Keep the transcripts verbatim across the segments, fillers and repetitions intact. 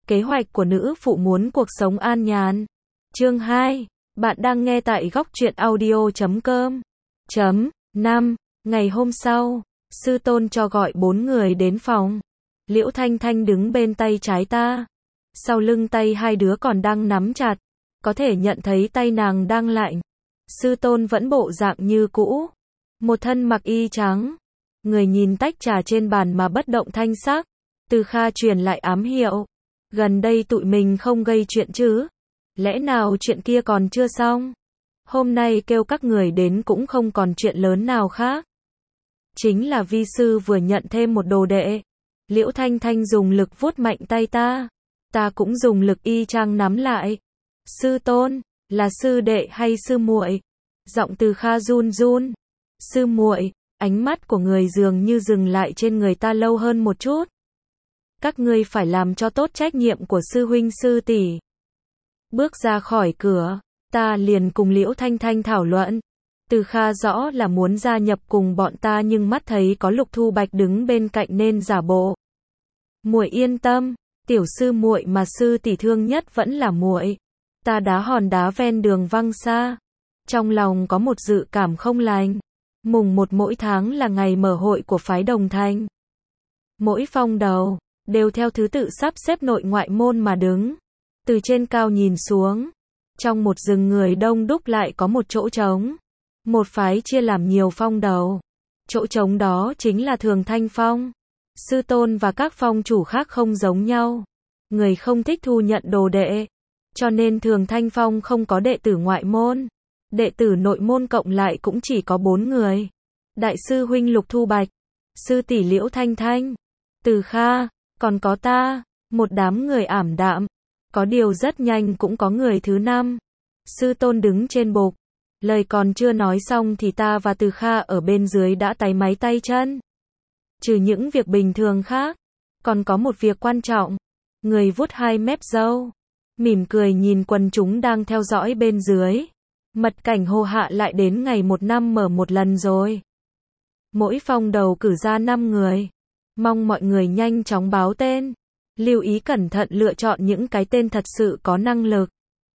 Kế hoạch của nữ phụ muốn cuộc sống an nhàn. Chương hai. Bạn đang nghe tại góc truyện audio chấm com. Chấm. năm. Ngày hôm sau, sư tôn cho gọi bốn người đến phòng. Liễu Thanh Thanh đứng bên tay trái ta. Sau lưng tay hai đứa còn đang nắm chặt. Có thể nhận thấy tay nàng đang lạnh. Sư tôn vẫn bộ dạng như cũ. Một thân mặc y trắng. Người nhìn tách trà trên bàn mà bất động thanh sắc. Từ Kha truyền lại ám hiệu. Gần đây tụi mình không gây chuyện chứ? Lẽ nào chuyện kia còn chưa xong? Hôm nay kêu các người đến cũng không còn chuyện lớn nào khác. Chính là vi sư vừa nhận thêm một đồ đệ. Liễu Thanh Thanh dùng lực vuốt mạnh tay ta. Ta cũng dùng lực y chang nắm lại. Sư tôn, là sư đệ hay sư muội? Giọng Từ Kha run run. Sư muội. Ánh mắt của người dường như dừng lại trên người ta lâu hơn một chút. Các ngươi phải làm cho tốt trách nhiệm của sư huynh sư tỷ. Bước ra khỏi cửa, ta liền cùng Liễu Thanh Thanh thảo luận. Từ Kha rõ là muốn gia nhập cùng bọn ta nhưng mắt thấy có Lục Thu Bạch đứng bên cạnh nên giả bộ. Muội yên tâm, tiểu sư muội mà sư tỷ thương nhất vẫn là muội. Ta đá hòn đá ven đường văng xa. Trong lòng có một dự cảm không lành. Mùng một mỗi tháng là ngày mở hội của phái Đồng Thanh. Mỗi phong đầu đều theo thứ tự sắp xếp nội ngoại môn mà đứng. Từ trên cao nhìn xuống, trong một rừng người đông đúc lại có một chỗ trống. Một phái chia làm nhiều phong đầu. Chỗ trống đó chính là Thường Thanh Phong. Sư tôn và các phong chủ khác không giống nhau. Người không thích thu nhận đồ đệ. Cho nên Thường Thanh Phong không có đệ tử ngoại môn. Đệ tử nội môn cộng lại cũng chỉ có bốn người. Đại sư huynh Lục Thu Bạch. Sư tỷ Liễu Thanh Thanh. Từ Kha. Còn có ta. Một đám người ảm đạm. Có điều rất nhanh cũng có người thứ năm. Sư tôn đứng trên bục. Lời còn chưa nói xong thì ta và Từ Kha ở bên dưới đã táy máy tay chân. Trừ những việc bình thường khác, còn có một việc quan trọng. Người vuốt hai mép râu, mỉm cười nhìn quần chúng đang theo dõi bên dưới. Mật cảnh hô hạ lại đến ngày một năm mở một lần rồi. Mỗi phong đầu cử ra năm người. Mong mọi người nhanh chóng báo tên. Lưu ý cẩn thận lựa chọn những cái tên thật sự có năng lực.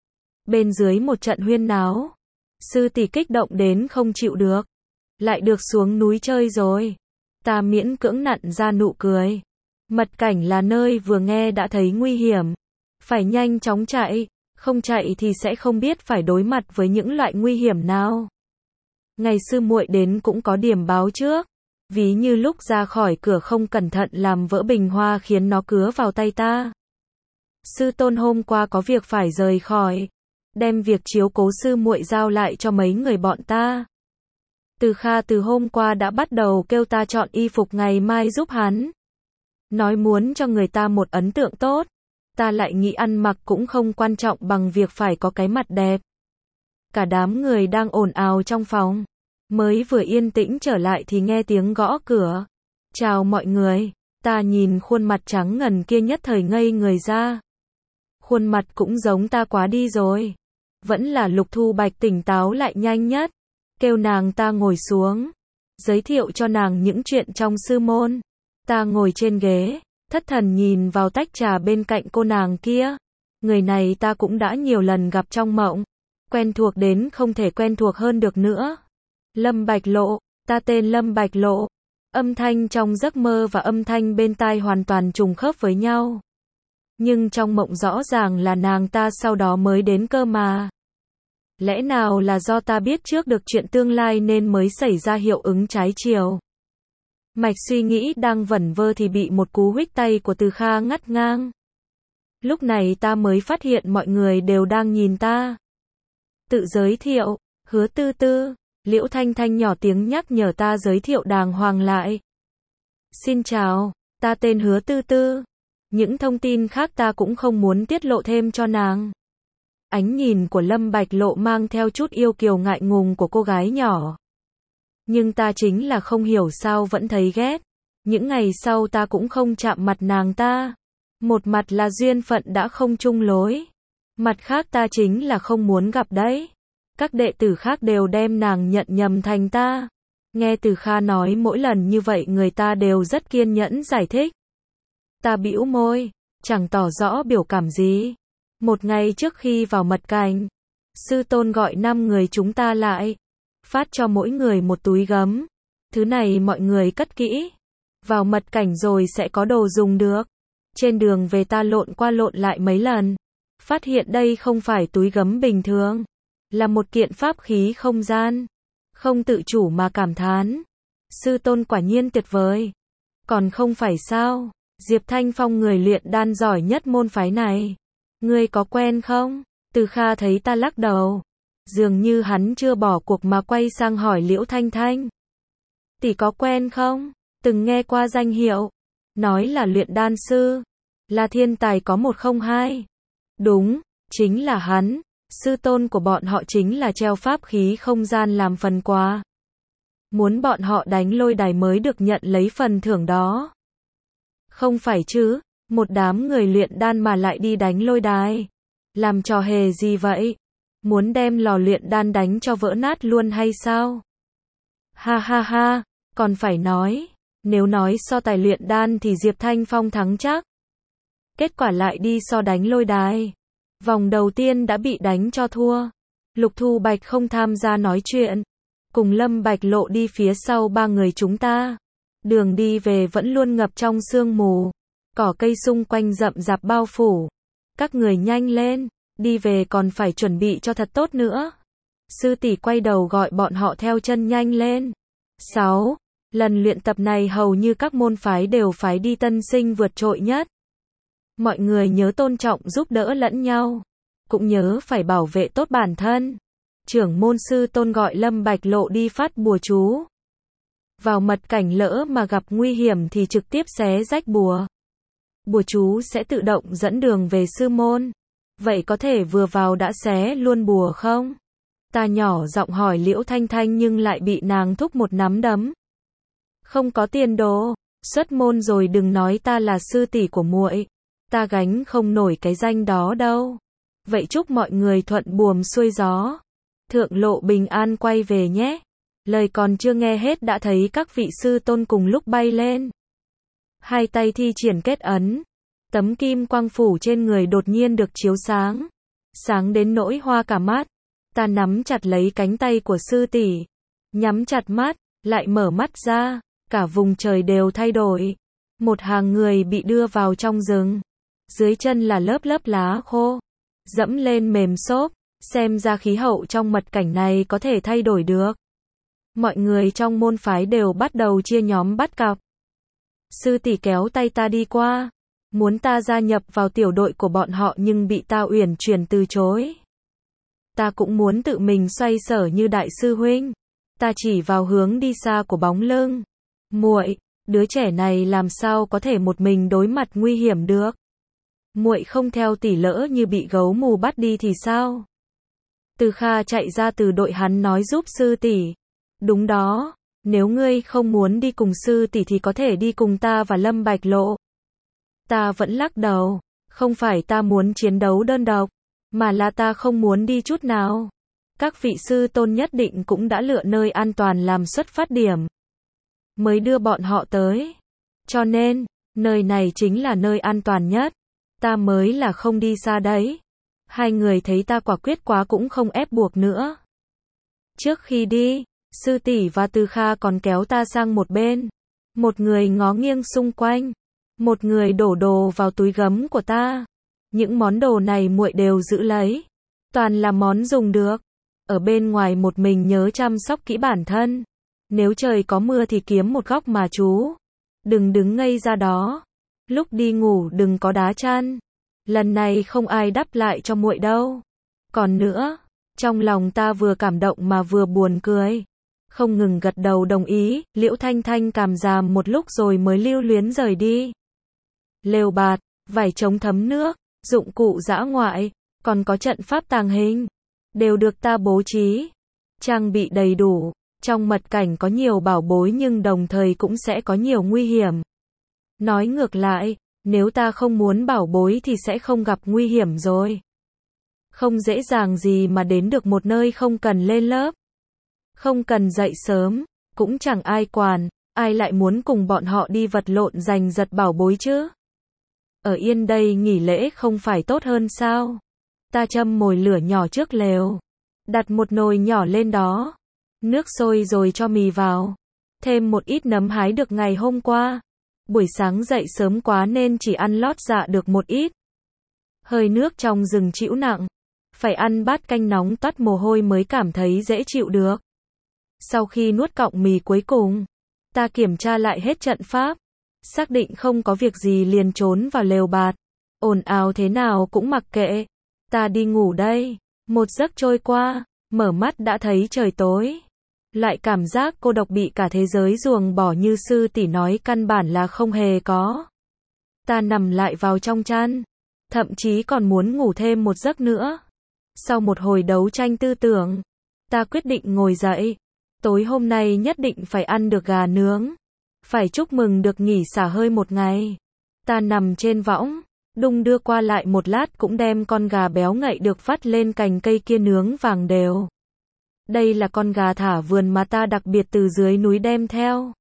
Bên dưới một trận huyên náo. Sư tỷ kích động đến không chịu được. Lại được xuống núi chơi rồi. Ta miễn cưỡng nặn ra nụ cười. Mật cảnh là nơi vừa nghe đã thấy nguy hiểm. Phải nhanh chóng chạy. Không chạy thì sẽ không biết phải đối mặt với những loại nguy hiểm nào. Ngày sư muội đến cũng có điểm báo trước. Ví như lúc ra khỏi cửa không cẩn thận làm vỡ bình hoa khiến nó cứa vào tay ta. Sư tôn hôm qua có việc phải rời khỏi. Đem việc chiếu cố sư muội giao lại cho mấy người bọn ta. Từ Kha từ hôm qua đã bắt đầu kêu ta chọn y phục ngày mai giúp hắn. Nói muốn cho người ta một ấn tượng tốt. Ta lại nghĩ ăn mặc cũng không quan trọng bằng việc phải có cái mặt đẹp. Cả đám người đang ồn ào trong phòng. Mới vừa yên tĩnh trở lại thì nghe tiếng gõ cửa. Chào mọi người. Ta nhìn khuôn mặt trắng ngần kia nhất thời ngây người ra. Khuôn mặt cũng giống ta quá đi rồi. Vẫn là Lục Thu Bạch tỉnh táo lại nhanh nhất. Kêu nàng ta ngồi xuống. Giới thiệu cho nàng những chuyện trong sư môn. Ta ngồi trên ghế. Thất thần nhìn vào tách trà bên cạnh cô nàng kia. Người này ta cũng đã nhiều lần gặp trong mộng. Quen thuộc đến không thể quen thuộc hơn được nữa. Lâm Bạch Lộ. Ta tên Lâm Bạch Lộ. Âm thanh trong giấc mơ và âm thanh bên tai hoàn toàn trùng khớp với nhau. Nhưng trong mộng rõ ràng là nàng ta sau đó mới đến cơ mà. Lẽ nào là do ta biết trước được chuyện tương lai nên mới xảy ra hiệu ứng trái chiều. Mạch suy nghĩ đang vẩn vơ thì bị một cú huých tay của Từ Kha ngắt ngang. Lúc này ta mới phát hiện mọi người đều đang nhìn ta. Tự giới thiệu, Hứa Tư Tư. Liễu Thanh Thanh nhỏ tiếng nhắc nhở ta giới thiệu đàng hoàng lại. Xin chào, ta tên Hứa Tư Tư. Những thông tin khác ta cũng không muốn tiết lộ thêm cho nàng. Ánh nhìn của Lâm Bạch Lộ mang theo chút yêu kiều ngại ngùng của cô gái nhỏ. Nhưng ta chính là không hiểu sao vẫn thấy ghét. Những ngày sau ta cũng không chạm mặt nàng ta. Một mặt là duyên phận đã không chung lối. Mặt khác ta chính là không muốn gặp đấy. Các đệ tử khác đều đem nàng nhận nhầm thành ta. Nghe Từ Kha nói mỗi lần như vậy người ta đều rất kiên nhẫn giải thích. Ta bĩu môi. chẳng tỏ rõ biểu cảm gì. Một ngày trước khi vào mật cảnh, sư tôn gọi năm người chúng ta lại, phát cho mỗi người một túi gấm. Thứ này mọi người cất kỹ, vào mật cảnh rồi sẽ có đồ dùng được. Trên đường về ta lộn qua lộn lại mấy lần, phát hiện đây không phải túi gấm bình thường, là một kiện pháp khí không gian. Không tự chủ mà cảm thán, sư tôn quả nhiên tuyệt vời. Còn không phải sao, Diệp Thanh Phong người luyện đan giỏi nhất môn phái này. Ngươi có quen không? Từ Kha thấy ta lắc đầu, dường như hắn chưa bỏ cuộc mà quay sang hỏi Liễu Thanh Thanh. Tỷ có quen không? Từng nghe qua danh hiệu, nói là luyện đan sư, là thiên tài có một không hai. Đúng, chính là hắn, sư tôn của bọn họ chính là treo pháp khí không gian làm phần quà. Muốn bọn họ đánh lôi đài mới được nhận lấy phần thưởng đó. Không phải chứ, một đám người luyện đan mà lại đi đánh lôi đài. Làm trò hề gì vậy? Muốn đem lò luyện đan đánh cho vỡ nát luôn hay sao? Ha ha ha, còn phải nói, nếu nói so tài luyện đan thì Diệp Thanh Phong thắng chắc. Kết quả lại đi so đánh lôi đài. Vòng đầu tiên đã bị đánh cho thua. Lục Thu Bạch không tham gia nói chuyện, cùng Lâm Bạch Lộ đi phía sau ba người chúng ta. Đường đi về vẫn luôn ngập trong sương mù, cỏ cây xung quanh rậm rạp bao phủ. Các người nhanh lên, đi về còn phải chuẩn bị cho thật tốt nữa. Sư tỷ quay đầu gọi bọn họ theo chân nhanh lên. sáu. Lần luyện tập này hầu như các môn phái đều phái đi tân sinh vượt trội nhất. Mọi người nhớ tôn trọng giúp đỡ lẫn nhau, cũng nhớ phải bảo vệ tốt bản thân. Trưởng môn sư tôn gọi Lâm Bạch Lộ đi phát bùa chú. Vào mật cảnh lỡ mà gặp nguy hiểm thì trực tiếp xé rách bùa. Bùa chú sẽ tự động dẫn đường về sư môn. Vậy có thể vừa vào đã xé luôn bùa không? Ta nhỏ giọng hỏi Liễu Thanh Thanh nhưng lại bị nàng thúc một nắm đấm. Không có tiền đồ, xuất môn rồi đừng nói ta là sư tỷ của muội, ta gánh không nổi cái danh đó đâu. Vậy chúc mọi người thuận buồm xuôi gió, thượng lộ bình an quay về nhé. Lời còn chưa nghe hết đã thấy các vị sư tôn cùng lúc bay lên. Hai tay thi triển kết ấn, tấm kim quang phủ trên người đột nhiên được chiếu sáng, sáng đến nỗi hoa cả mắt. Ta nắm chặt lấy cánh tay của sư tỷ, nhắm chặt mắt, lại mở mắt ra, cả vùng trời đều thay đổi. Một hàng người bị đưa vào trong rừng, dưới chân là lớp lớp lá khô, dẫm lên mềm xốp, xem ra khí hậu trong mật cảnh này có thể thay đổi được. Mọi người trong môn phái đều bắt đầu chia nhóm bắt cặp. Sư tỷ kéo tay ta đi qua, muốn ta gia nhập vào tiểu đội của bọn họ nhưng bị ta uyển chuyển từ chối. Ta cũng muốn tự mình xoay sở như đại sư huynh. Ta chỉ vào hướng đi xa của bóng lưng. Muội, đứa trẻ này làm sao có thể một mình đối mặt nguy hiểm được? Muội không theo tỷ lỡ như bị gấu mù bắt đi thì sao? Từ Kha chạy ra từ đội hắn nói giúp sư tỷ. Đúng đó, nếu ngươi không muốn đi cùng sư tỷ thì có thể đi cùng ta và Lâm Bạch Lộ. Ta vẫn lắc đầu, không phải ta muốn chiến đấu đơn độc, mà là ta không muốn đi chút nào. Các vị sư tôn nhất định cũng đã lựa nơi an toàn làm xuất phát điểm, mới đưa bọn họ tới. Cho nên, nơi này chính là nơi an toàn nhất. Ta mới là không đi xa đấy. Hai người thấy ta quả quyết quá cũng không ép buộc nữa. Trước khi đi, sư tỷ và Từ Kha còn kéo ta sang một bên. Một người ngó nghiêng xung quanh, một người đổ đồ vào túi gấm của ta. Những món đồ này muội đều giữ lấy, toàn là món dùng được. Ở bên ngoài một mình nhớ chăm sóc kỹ bản thân. Nếu trời có mưa thì kiếm một góc mà trú. Đừng đứng ngây ra đó. Lúc đi ngủ đừng có đá chăn. Lần này không ai đắp lại cho muội đâu. Còn nữa, trong lòng ta vừa cảm động mà vừa buồn cười. Không ngừng gật đầu đồng ý. Liễu Thanh Thanh cảm giảm một lúc rồi mới lưu luyến rời đi. Lều bạt, vải chống thấm nước, dụng cụ dã ngoại, còn có trận pháp tàng hình, đều được ta bố trí, trang bị đầy đủ. Trong mật cảnh có nhiều bảo bối nhưng đồng thời cũng sẽ có nhiều nguy hiểm. Nói ngược lại, nếu ta không muốn bảo bối thì sẽ không gặp nguy hiểm rồi. Không dễ dàng gì mà đến được một nơi không cần lên lớp, không cần dậy sớm, cũng chẳng ai quản, ai lại muốn cùng bọn họ đi vật lộn giành giật bảo bối chứ. Ở yên đây nghỉ lễ không phải tốt hơn sao? Ta châm mồi lửa nhỏ trước lều. Đặt một nồi nhỏ lên đó. Nước sôi rồi cho mì vào. Thêm một ít nấm hái được ngày hôm qua. Buổi sáng dậy sớm quá nên chỉ ăn lót dạ được một ít. Hơi nước trong rừng chịu nặng. Phải ăn bát canh nóng toát mồ hôi mới cảm thấy dễ chịu được. Sau khi nuốt cọng mì cuối cùng, ta kiểm tra lại hết trận pháp. Xác định không có việc gì liền trốn vào lều bạt. Ồn ào thế nào cũng mặc kệ. Ta đi ngủ đây. Một giấc trôi qua, mở mắt đã thấy trời tối. Lại cảm giác cô độc bị cả thế giới ruồng bỏ như sư tỷ nói căn bản là không hề có. Ta nằm lại vào trong chăn. Thậm chí còn muốn ngủ thêm một giấc nữa. Sau một hồi đấu tranh tư tưởng, ta quyết định ngồi dậy. Tối hôm nay nhất định phải ăn được gà nướng. Phải chúc mừng được nghỉ xả hơi một ngày. Ta nằm trên võng, đung đưa qua lại một lát cũng đem con gà béo ngậy được vắt lên cành cây kia nướng vàng đều. Đây là con gà thả vườn mà ta đặc biệt từ dưới núi đem theo.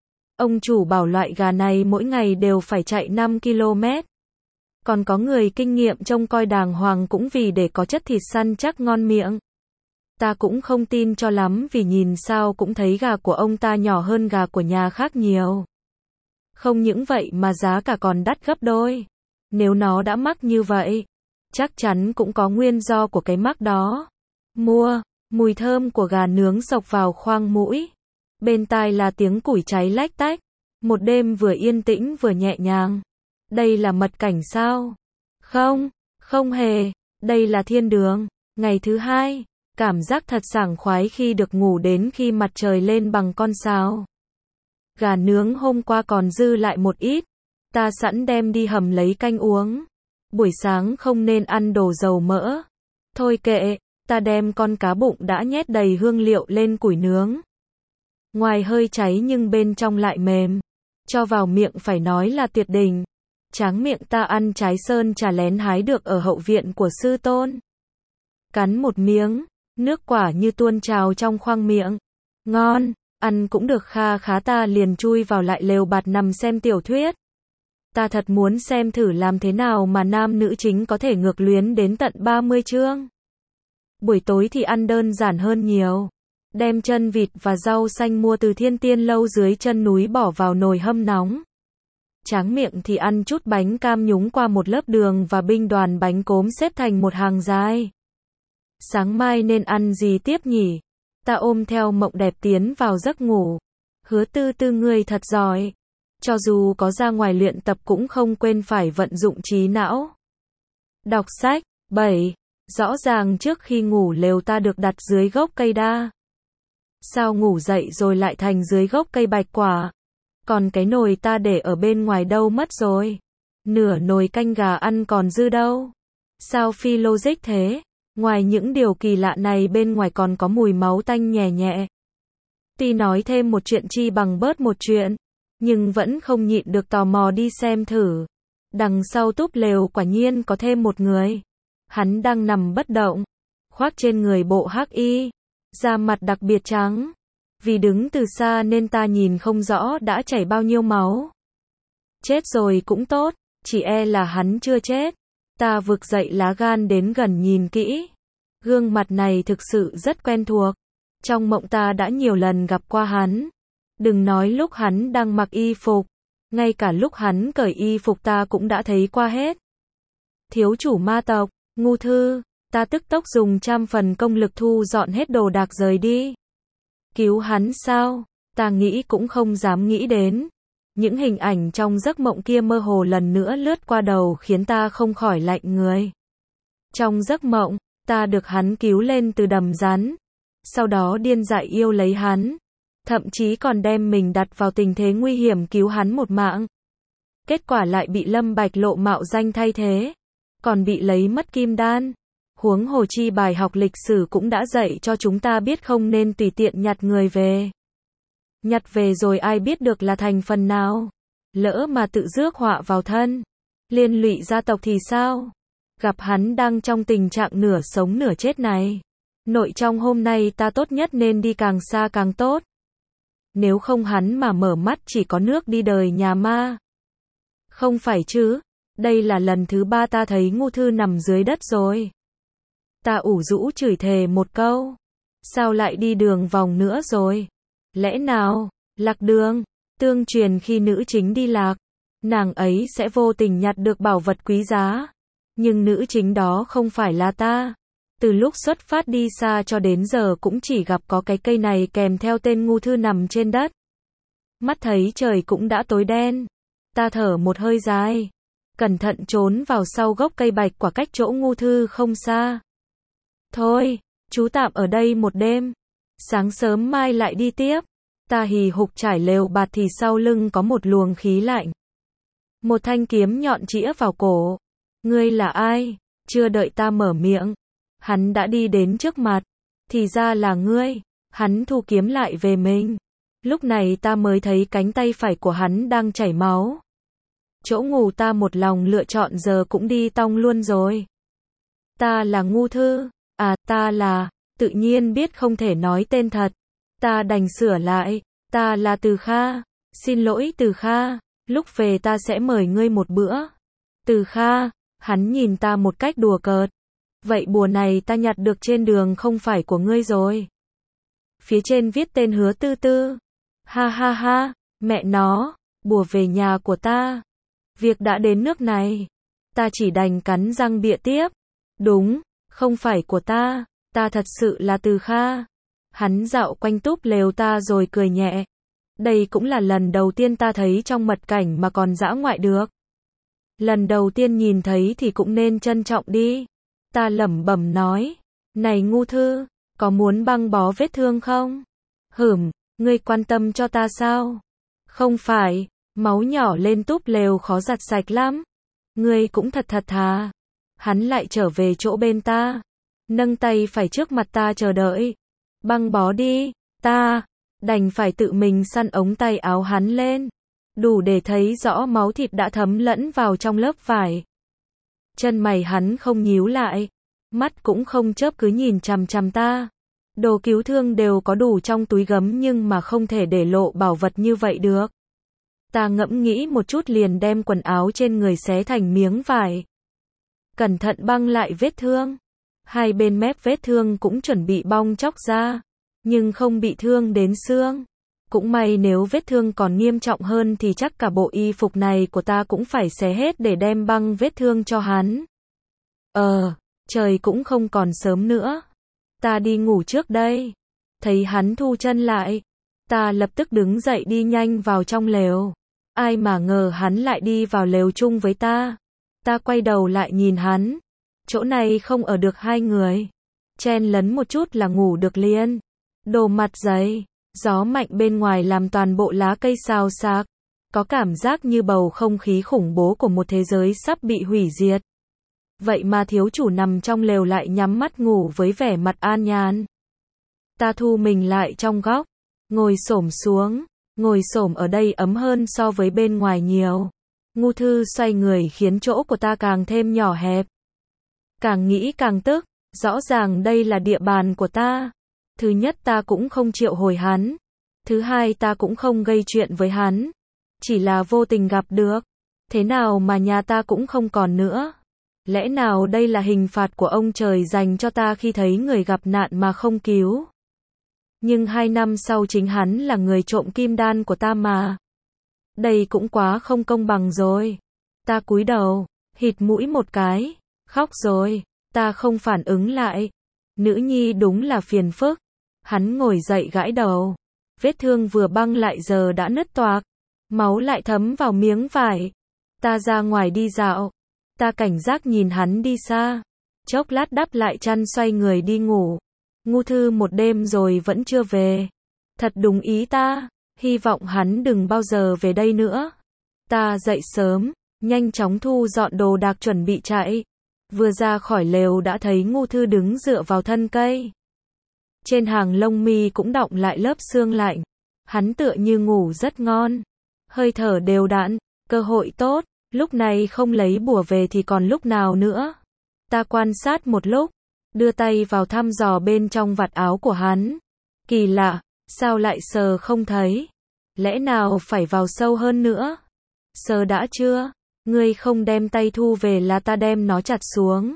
Ông chủ bảo loại gà này mỗi ngày đều phải chạy năm ki lô mét. Còn có người kinh nghiệm trông coi đàng hoàng cũng vì để có chất thịt săn chắc ngon miệng. Ta cũng không tin cho lắm vì nhìn sao cũng thấy gà của ông ta nhỏ hơn gà của nhà khác nhiều. Không những vậy mà giá cả còn đắt gấp đôi. Nếu nó đã mắc như vậy, chắc chắn cũng có nguyên do của cái mắc đó. Mua, mùi thơm của gà nướng xộc vào khoang mũi. Bên tai là tiếng củi cháy lách tách. Một đêm vừa yên tĩnh vừa nhẹ nhàng. Đây là mật cảnh sao? Không, không hề. Đây là thiên đường. Ngày thứ hai, cảm giác thật sảng khoái khi được ngủ đến khi mặt trời lên bằng con sao. Gà nướng hôm qua còn dư lại một ít. Ta sẵn đem đi hầm lấy canh uống. Buổi sáng không nên ăn đồ dầu mỡ. Thôi kệ, ta đem con cá bụng đã nhét đầy hương liệu lên củi nướng. Ngoài hơi cháy nhưng bên trong lại mềm. Cho vào miệng phải nói là tuyệt đỉnh. Tráng miệng ta ăn trái sơn trà lén hái được ở hậu viện của sư tôn. Cắn một miếng, nước quả như tuôn trào trong khoang miệng. Ngon, ăn cũng được kha khá ta liền chui vào lại lều bạt nằm xem tiểu thuyết. Ta thật muốn xem thử làm thế nào mà nam nữ chính có thể ngược luyến đến tận ba mươi chương. Buổi tối thì ăn đơn giản hơn nhiều. Đem chân vịt và rau xanh mua từ Thiên Tiên Lâu dưới chân núi bỏ vào nồi hâm nóng. Tráng miệng thì ăn chút bánh cam nhúng qua một lớp đường và binh đoàn bánh cốm xếp thành một hàng dài. Sáng mai nên ăn gì tiếp nhỉ? Ta ôm theo mộng đẹp tiến vào giấc ngủ. Hứa Tư Tư ngươi thật giỏi. Cho dù có ra ngoài luyện tập cũng không quên phải vận dụng trí não. Đọc sách. bảy. Rõ ràng trước khi ngủ lều ta được đặt dưới gốc cây đa. Sao ngủ dậy rồi lại thành dưới gốc cây bạch quả? Còn cái nồi ta để ở bên ngoài đâu mất rồi? Nửa nồi canh gà ăn còn dư đâu? Sao phi logic thế? Ngoài những điều kỳ lạ này bên ngoài còn có mùi máu tanh nhẹ nhẹ. Tuy nói thêm một chuyện chi bằng bớt một chuyện, nhưng vẫn không nhịn được tò mò đi xem thử. Đằng sau túp lều quả nhiên có thêm một người. Hắn đang nằm bất động, khoác trên người bộ hắc y, da mặt đặc biệt trắng. Vì đứng từ xa nên ta nhìn không rõ đã chảy bao nhiêu máu. Chết rồi cũng tốt, chỉ e là hắn chưa chết. Ta vực dậy lá gan đến gần nhìn kỹ. Gương mặt này thực sự rất quen thuộc. Trong mộng ta đã nhiều lần gặp qua hắn. Đừng nói lúc hắn đang mặc y phục, ngay cả lúc hắn cởi y phục ta cũng đã thấy qua hết. Thiếu chủ ma tộc, ngu thư, ta tức tốc dùng trăm phần công lực thu dọn hết đồ đạc rời đi. Cứu hắn sao? Ta nghĩ cũng không dám nghĩ đến. Những hình ảnh trong giấc mộng kia mơ hồ lần nữa lướt qua đầu khiến ta không khỏi lạnh người. Trong giấc mộng, ta được hắn cứu lên từ đầm rắn. Sau đó điên dại yêu lấy hắn. Thậm chí còn đem mình đặt vào tình thế nguy hiểm cứu hắn một mạng. Kết quả lại bị Lâm Bạch Lộ mạo danh thay thế. Còn bị lấy mất kim đan. Huống hồ chi bài học lịch sử cũng đã dạy cho chúng ta biết không nên tùy tiện nhặt người về. Nhặt về rồi ai biết được là thành phần nào. Lỡ mà tự rước họa vào thân, liên lụy gia tộc thì sao? Gặp hắn đang trong tình trạng nửa sống nửa chết này. Nội trong hôm nay ta tốt nhất nên đi càng xa càng tốt. Nếu không hắn mà mở mắt chỉ có nước đi đời nhà ma. Không phải chứ? Đây là lần thứ ba ta thấy Ngưu Thư nằm dưới đất rồi. Ta ủ rũ chửi thề một câu. Sao lại đi đường vòng nữa rồi? Lẽ nào, lạc đường, tương truyền khi nữ chính đi lạc, nàng ấy sẽ vô tình nhặt được bảo vật quý giá. Nhưng nữ chính đó không phải là ta. Từ lúc xuất phát đi xa cho đến giờ cũng chỉ gặp có cái cây này kèm theo tên Ngưu Thư nằm trên đất. Mắt thấy trời cũng đã tối đen. Ta thở một hơi dài. Cẩn thận trốn vào sau gốc cây bạch quả cách chỗ Ngưu Thư không xa. Thôi, chú tạm ở đây một đêm. Sáng sớm mai lại đi tiếp. Ta hì hục trải lều bạt thì sau lưng có một luồng khí lạnh. Một thanh kiếm nhọn chĩa vào cổ. Ngươi là ai? Chưa đợi ta mở miệng. Hắn đã đi đến trước mặt. Thì ra là ngươi. Hắn thu kiếm lại về mình. Lúc này ta mới thấy cánh tay phải của hắn đang chảy máu. Chỗ ngủ ta một lòng lựa chọn giờ cũng đi tong luôn rồi. Ta là Ngưu Thư. À, ta là, tự nhiên biết không thể nói tên thật. Ta đành sửa lại. Ta là Từ Kha. Xin lỗi Từ Kha. Lúc về ta sẽ mời ngươi một bữa. Từ Kha. Hắn nhìn ta một cách đùa cợt. Vậy bùa này ta nhặt được trên đường không phải của ngươi rồi. Phía trên viết tên Hứa Tư Tư. Ha ha ha, mẹ nó, bùa về nhà của ta. Việc đã đến nước này. Ta chỉ đành cắn răng bịa tiếp. Đúng, không phải của ta, ta thật sự là Từ Kha. Hắn dạo quanh túp lều ta rồi cười nhẹ. Đây cũng là lần đầu tiên ta thấy trong mật cảnh mà còn dã ngoại được. Lần đầu tiên nhìn thấy thì cũng nên trân trọng đi. Ta lẩm bẩm nói. Này Ngưu Thư, có muốn băng bó vết thương không? Hửm, ngươi quan tâm cho ta sao? Không phải, máu nhỏ lên túp lều khó giặt sạch lắm. Ngươi cũng thật thật thà. Hắn lại trở về chỗ bên ta. Nâng tay phải trước mặt ta chờ đợi. Băng bó đi, ta đành phải tự mình săn ống tay áo hắn lên. Đủ để thấy rõ máu thịt đã thấm lẫn vào trong lớp vải. Chân mày hắn không nhíu lại. Mắt cũng không chớp cứ nhìn chằm chằm ta. Đồ cứu thương đều có đủ trong túi gấm nhưng mà không thể để lộ bảo vật như vậy được. Ta ngẫm nghĩ một chút liền đem quần áo trên người xé thành miếng vải. Cẩn thận băng lại vết thương. Hai bên mép vết thương cũng chuẩn bị bong chóc ra. Nhưng không bị thương đến xương. Cũng may nếu vết thương còn nghiêm trọng hơn thì chắc cả bộ y phục này của ta cũng phải xé hết để đem băng vết thương cho hắn. Ờ, trời cũng không còn sớm nữa. Ta đi ngủ trước đây. Thấy hắn thu chân lại. Ta lập tức đứng dậy đi nhanh vào trong lều. Ai mà ngờ hắn lại đi vào lều chung với ta. Ta quay đầu lại nhìn hắn. Chỗ này không ở được hai người. Chen lấn một chút là ngủ được liền. Đồ mặt dày. Gió mạnh bên ngoài làm toàn bộ lá cây xào xạc. Có cảm giác như bầu không khí khủng bố của một thế giới sắp bị hủy diệt. Vậy mà thiếu chủ nằm trong lều lại nhắm mắt ngủ với vẻ mặt an nhàn. Ta thu mình lại trong góc. Ngồi xổm xuống. Ngồi xổm ở đây ấm hơn so với bên ngoài nhiều. Ngưu Thư xoay người khiến chỗ của ta càng thêm nhỏ hẹp. Càng nghĩ càng tức. Rõ ràng đây là địa bàn của ta. Thứ nhất ta cũng không triệu hồi hắn. Thứ hai ta cũng không gây chuyện với hắn. Chỉ là vô tình gặp được. Thế nào mà nhà ta cũng không còn nữa. Lẽ nào đây là hình phạt của ông trời dành cho ta khi thấy người gặp nạn mà không cứu. Nhưng hai năm sau chính hắn là người trộm kim đan của ta mà. Đây cũng quá không công bằng rồi. Ta cúi đầu, hít mũi một cái. Khóc rồi. Ta không phản ứng lại. Nữ nhi đúng là phiền phức. Hắn ngồi dậy gãi đầu. Vết thương vừa băng lại giờ đã nứt toạc. Máu lại thấm vào miếng vải. Ta ra ngoài đi dạo. Ta cảnh giác nhìn hắn đi xa. Chốc lát đắp lại chăn xoay người đi ngủ. Ngưu Thư một đêm rồi vẫn chưa về. Thật đúng ý ta. Hy vọng hắn đừng bao giờ về đây nữa. Ta dậy sớm. Nhanh chóng thu dọn đồ đạc chuẩn bị chạy. Vừa ra khỏi lều đã thấy Ngưu Thư đứng dựa vào thân cây. Trên hàng lông mi cũng đọng lại lớp sương lạnh. Hắn tựa như ngủ rất ngon. Hơi thở đều đặn. Cơ hội tốt. Lúc này không lấy bùa về thì còn lúc nào nữa. Ta quan sát một lúc. Đưa tay vào thăm dò bên trong vạt áo của hắn. Kỳ lạ. Sao lại sờ không thấy? Lẽ nào phải vào sâu hơn nữa? Sờ đã chưa? Ngươi không đem tay thu về là ta đem nó chặt xuống.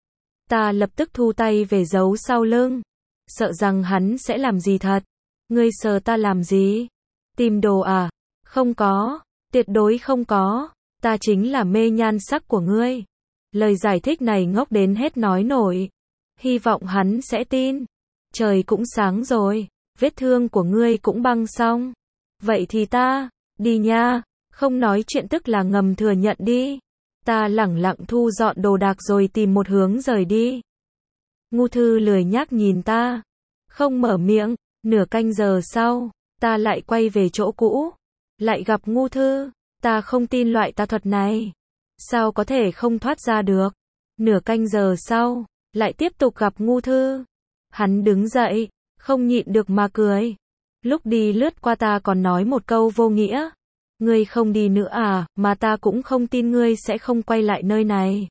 Ta lập tức thu tay về giấu sau lưng. Sợ rằng hắn sẽ làm gì thật. Ngươi sờ ta làm gì? Tìm đồ à? Không có. Tuyệt đối không có. Ta chính là mê nhan sắc của ngươi. Lời giải thích này ngốc đến hết nói nổi. Hy vọng hắn sẽ tin. Trời cũng sáng rồi. Vết thương của ngươi cũng băng xong. Vậy thì ta, đi nha. Không nói chuyện tức là ngầm thừa nhận đi. Ta lẳng lặng thu dọn đồ đạc rồi tìm một hướng rời đi. Ngu Thư lười nhác nhìn ta. Không mở miệng. Nửa canh giờ sau, ta lại quay về chỗ cũ. Lại gặp Ngu Thư. Ta không tin loại tà thuật này. Sao có thể không thoát ra được? Nửa canh giờ sau, lại tiếp tục gặp Ngu Thư. Hắn đứng dậy, không nhịn được mà cười. Lúc đi lướt qua ta còn nói một câu vô nghĩa. Ngươi không đi nữa à, mà ta cũng không tin ngươi sẽ không quay lại nơi này.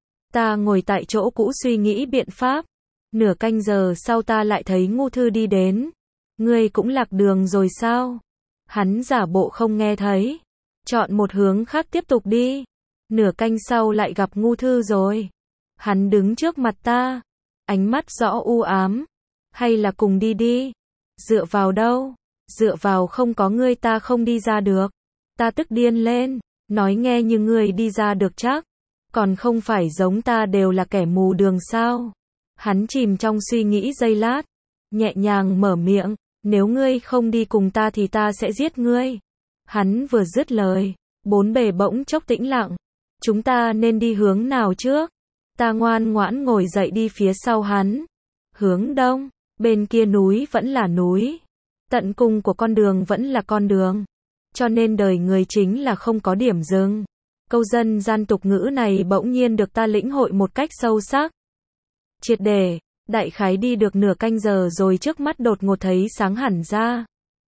Ta ngồi tại chỗ cũ suy nghĩ biện pháp. Nửa canh giờ sau ta lại thấy Ngu Thư đi đến. Ngươi cũng lạc đường rồi sao? Hắn giả bộ không nghe thấy. Chọn một hướng khác tiếp tục đi. Nửa canh sau lại gặp Ngu Thư rồi. Hắn đứng trước mặt ta. Ánh mắt rõ u ám. Hay là cùng đi đi? Dựa vào đâu? Dựa vào không có ngươi ta không đi ra được. Ta tức điên lên. Nói nghe như ngươi đi ra được chắc. Còn không phải giống ta đều là kẻ mù đường sao? Hắn chìm trong suy nghĩ giây lát. Nhẹ nhàng mở miệng. Nếu ngươi không đi cùng ta thì ta sẽ giết ngươi. Hắn vừa dứt lời. Bốn bề bỗng chốc tĩnh lặng. Chúng ta nên đi hướng nào trước? Ta ngoan ngoãn ngồi dậy đi phía sau hắn. Hướng đông. Bên kia núi vẫn là núi. Tận cùng của con đường vẫn là con đường. Cho nên đời người chính là không có điểm dừng. Câu dân gian tục ngữ này bỗng nhiên được ta lĩnh hội một cách sâu sắc. Triệt để, đại khái đi được nửa canh giờ rồi trước mắt đột ngột thấy sáng hẳn ra.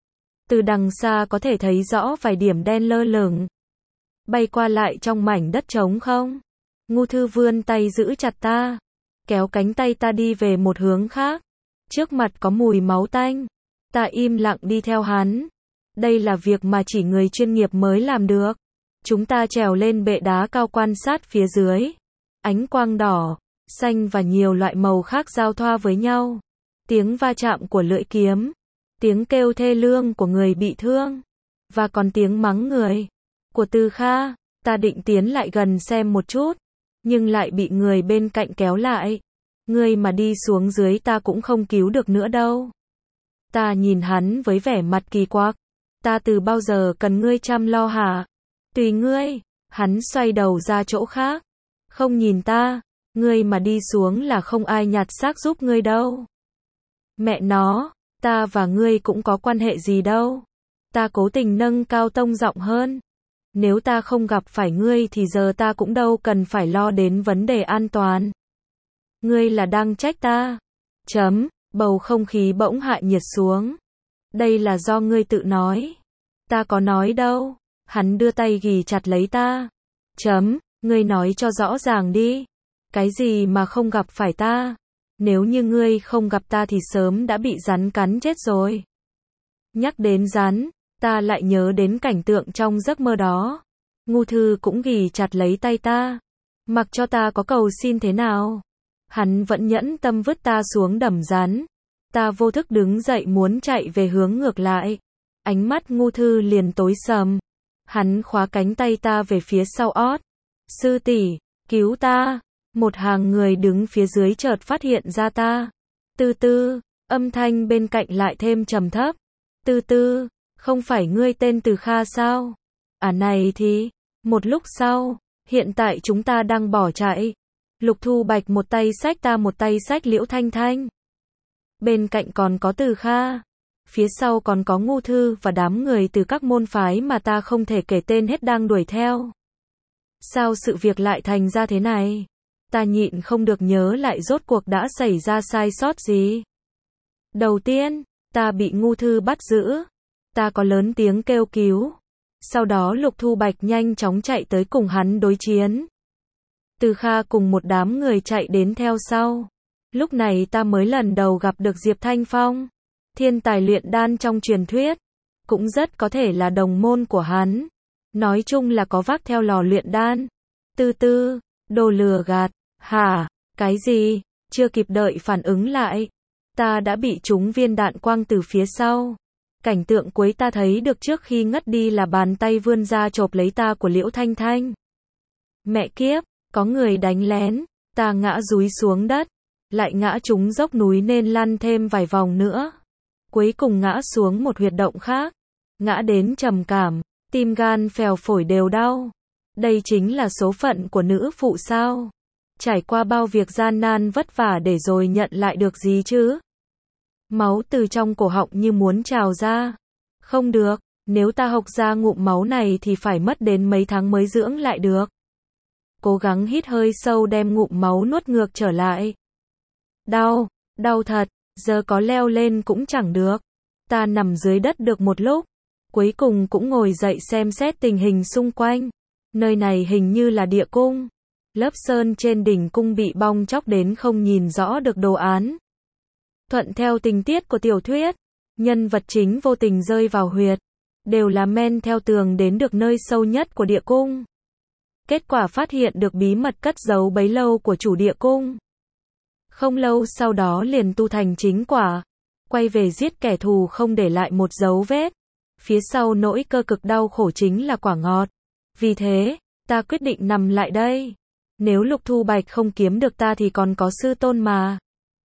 Từ đằng xa có thể thấy rõ vài điểm đen lơ lửng. Bay qua lại trong mảnh đất trống không. Ngu Thư vươn tay giữ chặt ta. Kéo cánh tay ta đi về một hướng khác. Trước mặt có mùi máu tanh. Ta im lặng đi theo hắn. Đây là việc mà chỉ người chuyên nghiệp mới làm được. Chúng ta trèo lên bệ đá cao quan sát phía dưới. Ánh quang đỏ, xanh và nhiều loại màu khác giao thoa với nhau. Tiếng va chạm của lưỡi kiếm. Tiếng kêu thê lương của người bị thương. Và còn tiếng mắng người. Của Từ Kha. Ta định tiến lại gần xem một chút. Nhưng lại bị người bên cạnh kéo lại. Ngươi mà đi xuống dưới ta cũng không cứu được nữa đâu. Ta nhìn hắn với vẻ mặt kỳ quặc. Ta từ bao giờ cần ngươi chăm lo hả? Tùy ngươi. Hắn xoay đầu ra chỗ khác. Không nhìn ta. Ngươi mà đi xuống là không ai nhặt xác giúp ngươi đâu. Mẹ nó, ta và ngươi cũng có quan hệ gì đâu. Ta cố tình nâng cao tông giọng hơn. Nếu ta không gặp phải ngươi thì giờ ta cũng đâu cần phải lo đến vấn đề an toàn. Ngươi là đang trách ta. Chấm, bầu không khí bỗng hạ nhiệt xuống. Đây là do ngươi tự nói. Ta có nói đâu. Hắn đưa tay ghì chặt lấy ta. Chấm, ngươi nói cho rõ ràng đi. Cái gì mà không gặp phải ta? Nếu như ngươi không gặp ta thì sớm đã bị rắn cắn chết rồi. Nhắc đến rắn, ta lại nhớ đến cảnh tượng trong giấc mơ đó. Ngu Thư cũng ghì chặt lấy tay ta. Mặc cho ta có cầu xin thế nào. Hắn vẫn nhẫn tâm vứt ta xuống đầm rắn. Ta vô thức đứng dậy muốn chạy về hướng ngược lại. Ánh mắt Ngu Thư liền tối sầm. Hắn khóa cánh tay ta về phía sau ót. Sư tỷ, cứu ta. Một hàng người đứng phía dưới chợt phát hiện ra ta. Tư Tư, âm thanh bên cạnh lại thêm trầm thấp. Tư Tư, không phải ngươi tên Từ Kha sao? À này thì, một lúc sau, hiện tại chúng ta đang bỏ chạy. Lục Thu Bạch một tay xách ta một tay xách Liễu Thanh Thanh. Bên cạnh còn có Từ Kha. Phía sau còn có Ngu Thư và đám người từ các môn phái mà ta không thể kể tên hết đang đuổi theo. Sao sự việc lại thành ra thế này? Ta nhịn không được nhớ lại rốt cuộc đã xảy ra sai sót gì. Đầu tiên, ta bị Ngu Thư bắt giữ. Ta có lớn tiếng kêu cứu. Sau đó Lục Thu Bạch nhanh chóng chạy tới cùng hắn đối chiến. Từ Kha cùng một đám người chạy đến theo sau. Lúc này ta mới lần đầu gặp được Diệp Thanh Phong. Thiên tài luyện đan trong truyền thuyết. Cũng rất có thể là đồng môn của hắn. Nói chung là có vác theo lò luyện đan. Tư tư, đồ lừa gạt, hả, cái gì, chưa kịp đợi phản ứng lại. Ta đã bị trúng viên đạn quang từ phía sau. Cảnh tượng cuối ta thấy được trước khi ngất đi là bàn tay vươn ra chộp lấy ta của Liễu Thanh Thanh. Mẹ kiếp, có người đánh lén, ta ngã dúi xuống đất, lại ngã trúng dốc núi nên lăn thêm vài vòng nữa. Cuối cùng ngã xuống một huyệt động khác, ngã đến trầm cảm, tim gan phèo phổi đều đau. Đây chính là số phận của nữ phụ sao? Trải qua bao việc gian nan vất vả để rồi nhận lại được gì chứ? Máu từ trong cổ họng như muốn trào ra. Không được, nếu ta hộc ra ngụm máu này thì phải mất đến mấy tháng mới dưỡng lại được. Cố gắng hít hơi sâu đem ngụm máu nuốt ngược trở lại. Đau, đau thật, giờ có leo lên cũng chẳng được. Ta nằm dưới đất được một lúc, cuối cùng cũng ngồi dậy xem xét tình hình xung quanh. Nơi này hình như là địa cung. Lớp sơn trên đỉnh cung bị bong tróc đến không nhìn rõ được đồ án. Thuận theo tình tiết của tiểu thuyết, nhân vật chính vô tình rơi vào huyệt, đều là men theo tường đến được nơi sâu nhất của địa cung. Kết quả phát hiện được bí mật cất giấu bấy lâu của chủ địa cung. Không lâu sau đó liền tu thành chính quả, quay về giết kẻ thù không để lại một dấu vết. Phía sau nỗi cơ cực đau khổ chính là quả ngọt. Vì thế, ta quyết định nằm lại đây. Nếu Lục Thu Bạch không kiếm được ta thì còn có sư tôn mà.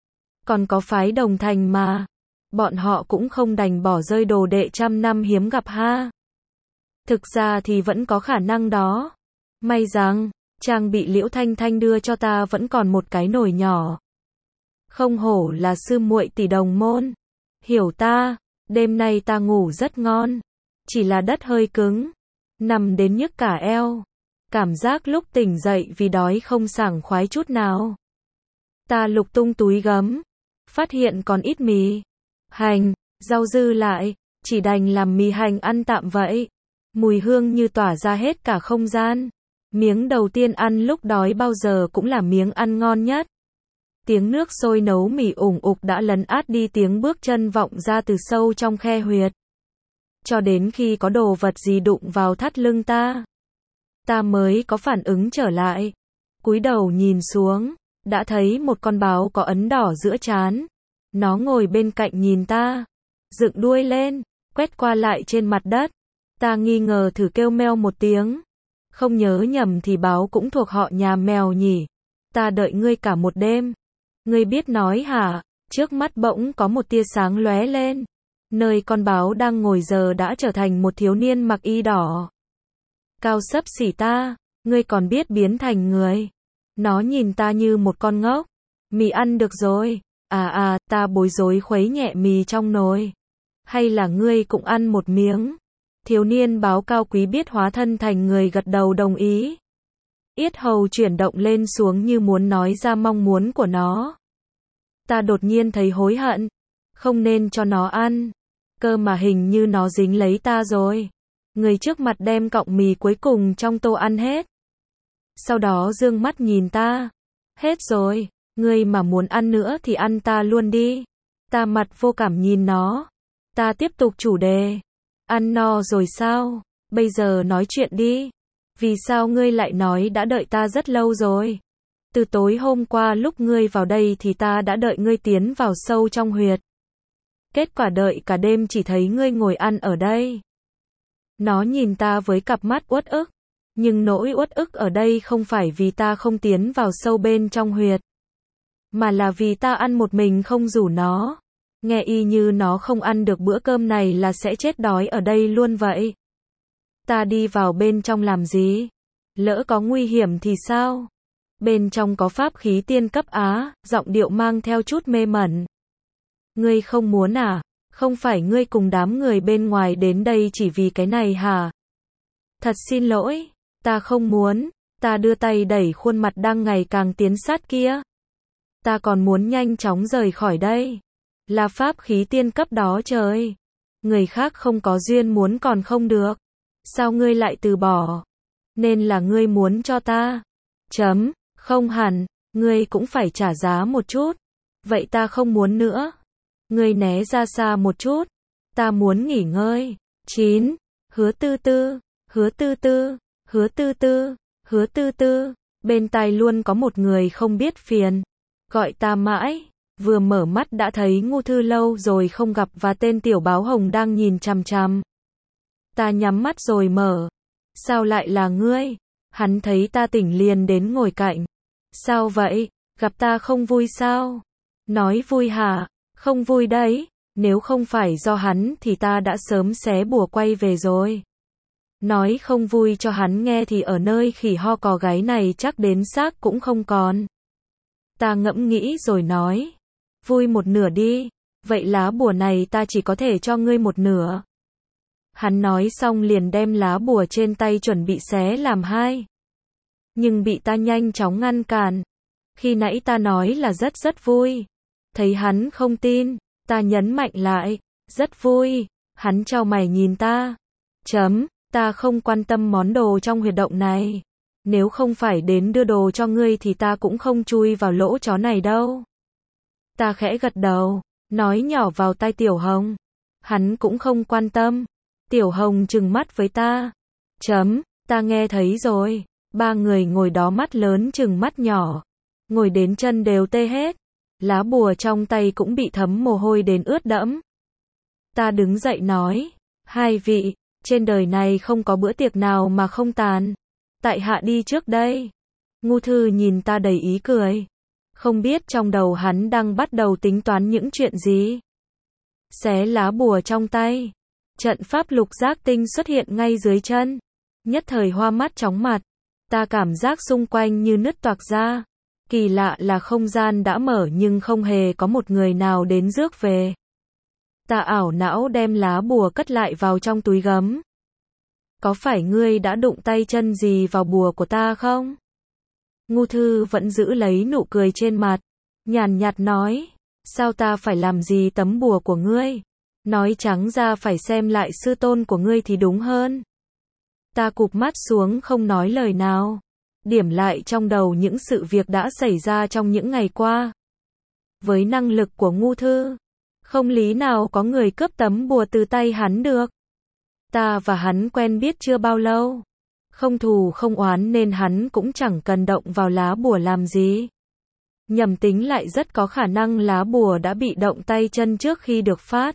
Còn có phái Đồng Thành mà. Bọn họ cũng không đành bỏ rơi đồ đệ trăm năm hiếm gặp ha. Thực ra thì vẫn có khả năng đó. May rằng, trang bị Liễu Thanh Thanh đưa cho ta vẫn còn một cái nồi nhỏ. Không hổ là sư muội tỷ đồng môn. Hiểu ta, đêm nay ta ngủ rất ngon. Chỉ là đất hơi cứng. Nằm đến nhức cả eo. Cảm giác lúc tỉnh dậy vì đói không sảng khoái chút nào. Ta lục tung túi gấm. Phát hiện còn ít mì. Hành, rau dư lại. Chỉ đành làm mì hành ăn tạm vậy. Mùi hương như tỏa ra hết cả không gian. Miếng đầu tiên ăn lúc đói bao giờ cũng là miếng ăn ngon nhất. Tiếng nước sôi nấu mì ủng ục đã lấn át đi tiếng bước chân vọng ra từ sâu trong khe huyệt. Cho đến khi có đồ vật gì đụng vào thắt lưng ta, ta mới có phản ứng trở lại. Cúi đầu nhìn xuống, đã thấy một con báo có ấn đỏ giữa trán. Nó ngồi bên cạnh nhìn ta, dựng đuôi lên, quét qua lại trên mặt đất. Ta nghi ngờ thử kêu meo một tiếng. Không nhớ nhầm thì báo cũng thuộc họ nhà mèo nhỉ. Ta đợi ngươi cả một đêm. Ngươi biết nói hả? Trước mắt bỗng có một tia sáng lóe lên. Nơi con báo đang ngồi giờ đã trở thành một thiếu niên mặc y đỏ. Cao xấp xỉ ta, ngươi còn biết biến thành người. Nó nhìn ta như một con ngốc. Mì ăn được rồi. À à, ta bối rối khuấy nhẹ mì trong nồi. Hay là ngươi cũng ăn một miếng? Thiếu niên báo cao quý biết hóa thân thành người gật đầu đồng ý. Yết hầu chuyển động lên xuống như muốn nói ra mong muốn của nó. Ta đột nhiên thấy hối hận. Không nên cho nó ăn. Cơ mà hình như nó dính lấy ta rồi. Người trước mặt đem cọng mì cuối cùng trong tô ăn hết. Sau đó dương mắt nhìn ta. Hết rồi, ngươi mà muốn ăn nữa thì ăn ta luôn đi. Ta mặt vô cảm nhìn nó. Ta tiếp tục chủ đề. Ăn no rồi sao? Bây giờ nói chuyện đi. Vì sao ngươi lại nói đã đợi ta rất lâu rồi? Từ tối hôm qua lúc ngươi vào đây thì ta đã đợi ngươi tiến vào sâu trong huyệt. Kết quả đợi cả đêm chỉ thấy ngươi ngồi ăn ở đây. Nó nhìn ta với cặp mắt uất ức. Nhưng nỗi uất ức ở đây không phải vì ta không tiến vào sâu bên trong huyệt. Mà là vì ta ăn một mình không rủ nó. Nghe y như nó không ăn được bữa cơm này là sẽ chết đói ở đây luôn vậy. Ta đi vào bên trong làm gì? Lỡ có nguy hiểm thì sao? Bên trong có pháp khí tiên cấp Á, giọng điệu mang theo chút mê mẩn. Ngươi không muốn à? Không phải ngươi cùng đám người bên ngoài đến đây chỉ vì cái này hả? Thật xin lỗi, ta không muốn. Ta đưa tay đẩy khuôn mặt đang ngày càng tiến sát kia. Ta còn muốn nhanh chóng rời khỏi đây. Là pháp khí tiên cấp đó trời. Người khác không có duyên muốn còn không được. Sao ngươi lại từ bỏ? Nên là ngươi muốn cho ta. Chấm, không hẳn, ngươi cũng phải trả giá một chút. Vậy ta không muốn nữa. Ngươi né ra xa một chút. Ta muốn nghỉ ngơi. chín. Hứa Tư Tư. Hứa Tư Tư, Hứa Tư Tư, Hứa Tư Tư, bên tai luôn có một người không biết phiền, gọi ta mãi, vừa mở mắt đã thấy Ngô Thư lâu rồi không gặp và tên tiểu báo hồng đang nhìn chằm chằm. Ta nhắm mắt rồi mở, sao lại là ngươi? Hắn thấy ta tỉnh liền đến ngồi cạnh. Sao vậy? Gặp ta không vui sao? Nói vui hả? Không vui đấy, nếu không phải do hắn thì ta đã sớm xé bùa quay về rồi. Nói không vui cho hắn nghe thì ở nơi khỉ ho cò gáy này chắc đến xác cũng không còn. Ta ngẫm nghĩ rồi nói, vui một nửa đi, vậy lá bùa này ta chỉ có thể cho ngươi một nửa. Hắn nói xong liền đem lá bùa trên tay chuẩn bị xé làm hai. Nhưng bị ta nhanh chóng ngăn cản. Khi nãy ta nói là rất rất vui. Thấy hắn không tin, ta nhấn mạnh lại, rất vui. Hắn chau mày nhìn ta. Chấm, ta không quan tâm món đồ trong huyệt động này. Nếu không phải đến đưa đồ cho ngươi thì ta cũng không chui vào lỗ chó này đâu. Ta khẽ gật đầu, nói nhỏ vào tai Tiểu Hồng. Hắn cũng không quan tâm. Tiểu Hồng trừng mắt với ta. Chấm, ta nghe thấy rồi. Ba người ngồi đó mắt lớn trừng mắt nhỏ. Ngồi đến chân đều tê hết. Lá bùa trong tay cũng bị thấm mồ hôi đến ướt đẫm. Ta đứng dậy nói, hai vị, trên đời này không có bữa tiệc nào mà không tàn. Tại hạ đi trước đây. Ngô Thư nhìn ta đầy ý cười. Không biết trong đầu hắn đang bắt đầu tính toán những chuyện gì. Xé lá bùa trong tay. Trận pháp lục giác tinh xuất hiện ngay dưới chân. Nhất thời hoa mắt chóng mặt. Ta cảm giác xung quanh như nứt toạc ra. Kỳ lạ là không gian đã mở nhưng không hề có một người nào đến rước về. Ta ảo não đem lá bùa cất lại vào trong túi gấm. Có phải ngươi đã đụng tay chân gì vào bùa của ta không? Ngô Thư vẫn giữ lấy nụ cười trên mặt. Nhàn nhạt nói, sao ta phải làm gì tấm bùa của ngươi? Nói trắng ra phải xem lại sư tôn của ngươi thì đúng hơn. Ta cụp mắt xuống không nói lời nào. Điểm lại trong đầu những sự việc đã xảy ra trong những ngày qua. Với năng lực của Ngô Thư, không lý nào có người cướp tấm bùa từ tay hắn được. Ta và hắn quen biết chưa bao lâu. Không thù không oán nên hắn cũng chẳng cần động vào lá bùa làm gì. Nhầm tính lại rất có khả năng lá bùa đã bị động tay chân trước khi được phát.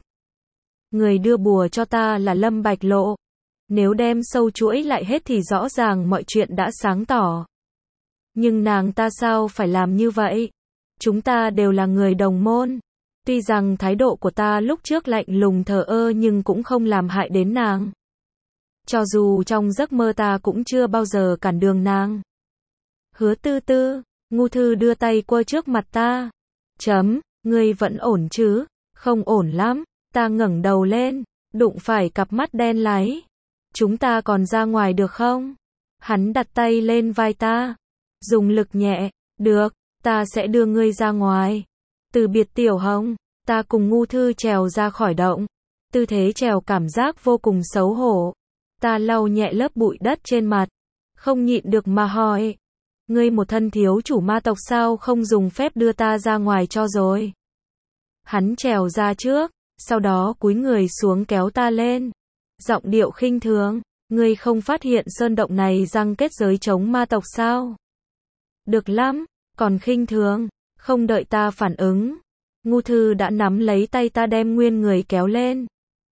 Người đưa bùa cho ta là Lâm Bạch Lộ. Nếu đem sâu chuỗi lại hết thì rõ ràng mọi chuyện đã sáng tỏ. Nhưng nàng ta sao phải làm như vậy? Chúng ta đều là người đồng môn. Tuy rằng thái độ của ta lúc trước lạnh lùng thờ ơ nhưng cũng không làm hại đến nàng. Cho dù trong giấc mơ ta cũng chưa bao giờ cản đường nàng. Hứa Tư Tư, Ngô Thư đưa tay quơ trước mặt ta. Chấm, ngươi vẫn ổn chứ? Không ổn lắm. Ta ngẩng đầu lên, đụng phải cặp mắt đen láy. Chúng ta còn ra ngoài được không? Hắn đặt tay lên vai ta. Dùng lực nhẹ. Được, ta sẽ đưa ngươi ra ngoài. Từ biệt Tiểu Hồng, ta cùng Ngô Thư trèo ra khỏi động. Tư thế trèo cảm giác vô cùng xấu hổ. Ta lau nhẹ lớp bụi đất trên mặt. Không nhịn được mà hỏi. Ngươi một thân thiếu chủ ma tộc sao không dùng phép đưa ta ra ngoài cho rồi? Hắn trèo ra trước, sau đó cúi người xuống kéo ta lên. Giọng điệu khinh thường, ngươi không phát hiện sơn động này răng kết giới chống ma tộc sao? Được lắm, còn khinh thường, không đợi ta phản ứng. Ngô Thư đã nắm lấy tay ta đem nguyên người kéo lên.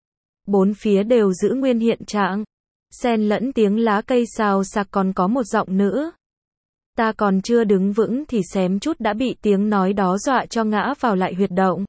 Bốn phía đều giữ nguyên hiện trạng. Xen lẫn tiếng lá cây xào xạc còn có một giọng nữ. Ta còn chưa đứng vững thì xém chút đã bị tiếng nói đó dọa cho ngã vào lại huyệt động.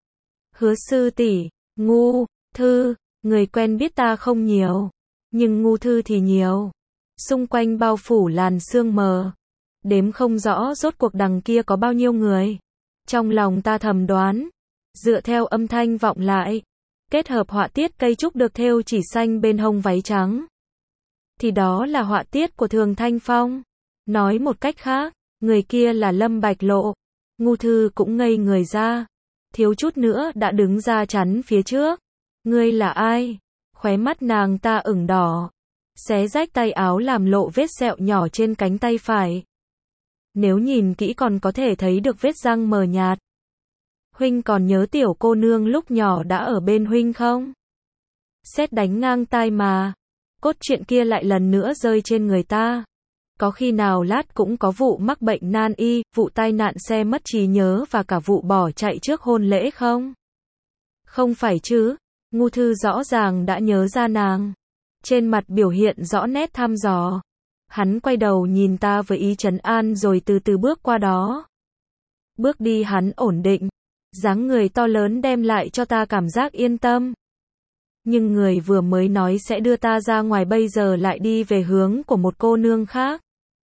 Hứa sư tỷ, Ngô Thư, người quen biết ta không nhiều. Nhưng Ngô Thư thì nhiều. Xung quanh bao phủ làn sương mờ. Đếm không rõ rốt cuộc đằng kia có bao nhiêu người. Trong lòng ta thầm đoán. Dựa theo âm thanh vọng lại. Kết hợp họa tiết cây trúc được thêu chỉ xanh bên hông váy trắng. Thì đó là họa tiết của Thường Thanh Phong. Nói một cách khác, người kia là Lâm Bạch Lộ. Ngô Thư cũng ngây người ra. Thiếu chút nữa đã đứng ra chắn phía trước. Ngươi là ai? Khóe mắt nàng ta ửng đỏ. Xé rách tay áo làm lộ vết sẹo nhỏ trên cánh tay phải. Nếu nhìn kỹ còn có thể thấy được vết răng mờ nhạt. Huynh còn nhớ tiểu cô nương lúc nhỏ đã ở bên huynh không? Sét đánh ngang tai mà. cốt truyện kia lại lần nữa rơi trên người ta. Có khi nào lát cũng có vụ mắc bệnh nan y, vụ tai nạn xe mất trí nhớ và cả vụ bỏ chạy trước hôn lễ không? Không phải chứ, Ngưu Thư rõ ràng đã nhớ ra nàng. Trên mặt biểu hiện rõ nét thăm dò. Hắn quay đầu nhìn ta với ý trấn an rồi từ từ bước qua đó. Bước đi hắn ổn định, dáng người to lớn đem lại cho ta cảm giác yên tâm. Nhưng người vừa mới nói sẽ đưa ta ra ngoài bây giờ lại đi về hướng của một cô nương khác.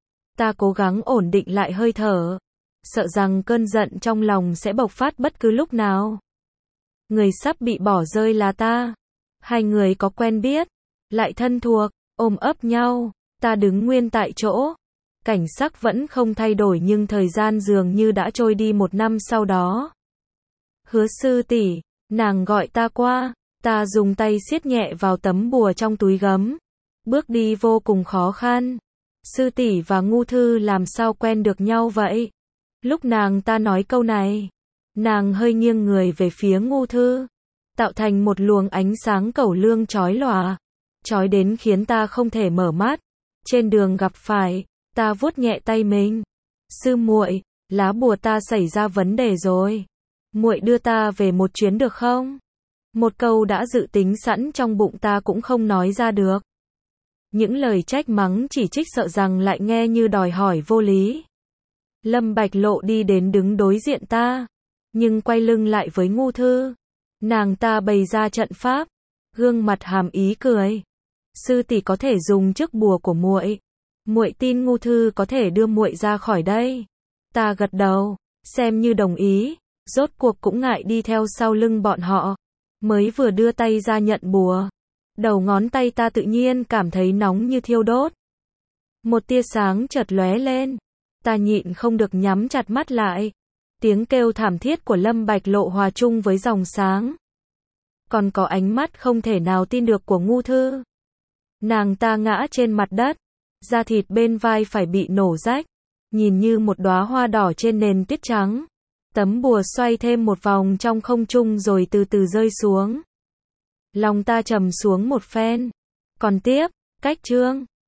Ta cố gắng ổn định lại hơi thở, sợ rằng cơn giận trong lòng sẽ bộc phát bất cứ lúc nào. Người sắp bị bỏ rơi là ta. Hai người có quen biết, lại thân thuộc, ôm ấp nhau, ta đứng nguyên tại chỗ. Cảnh sắc vẫn không thay đổi nhưng thời gian dường như đã trôi đi một năm sau đó. Hứa sư tỷ, nàng gọi ta qua, ta dùng tay siết nhẹ vào tấm bùa trong túi gấm. Bước đi vô cùng khó khăn. Sư tỷ và Ngưu Thư làm sao quen được nhau vậy? Lúc nàng ta nói câu này, nàng hơi nghiêng người về phía Ngưu Thư, tạo thành một luồng ánh sáng cẩu lương chói lòa, chói đến khiến ta không thể mở mắt. Trên đường gặp phải, ta vuốt nhẹ tay mình. Sư muội, lá bùa ta xảy ra vấn đề rồi. Muội đưa ta về một chuyến được không? Một câu đã dự tính sẵn trong bụng ta cũng không nói ra được. Những lời trách mắng chỉ trích sợ rằng lại nghe như đòi hỏi vô lý. Lâm Bạch Lộ đi đến đứng đối diện ta, nhưng quay lưng lại với Ngưu Thư. Nàng ta bày ra trận pháp, gương mặt hàm ý cười. Sư tỷ có thể dùng chiếc bùa của muội. Muội tin Ngưu Thư có thể đưa muội ra khỏi đây. Ta gật đầu, xem như đồng ý, rốt cuộc cũng ngại đi theo sau lưng bọn họ. Mới vừa đưa tay ra nhận bùa, đầu ngón tay ta tự nhiên cảm thấy nóng như thiêu đốt. Một tia sáng chợt lóe lên, ta nhịn không được nhắm chặt mắt lại. Tiếng kêu thảm thiết của Lâm Bạch Lộ hòa chung với dòng sáng. Còn có ánh mắt không thể nào tin được của Ngưu Thư. Nàng ta ngã trên mặt đất, da thịt bên vai phải bị nổ rách, nhìn như một đóa hoa đỏ trên nền tuyết trắng. Tấm bùa xoay thêm một vòng trong không trung rồi từ từ rơi xuống. Lòng ta trầm xuống một phen. Còn tiếp, cách chương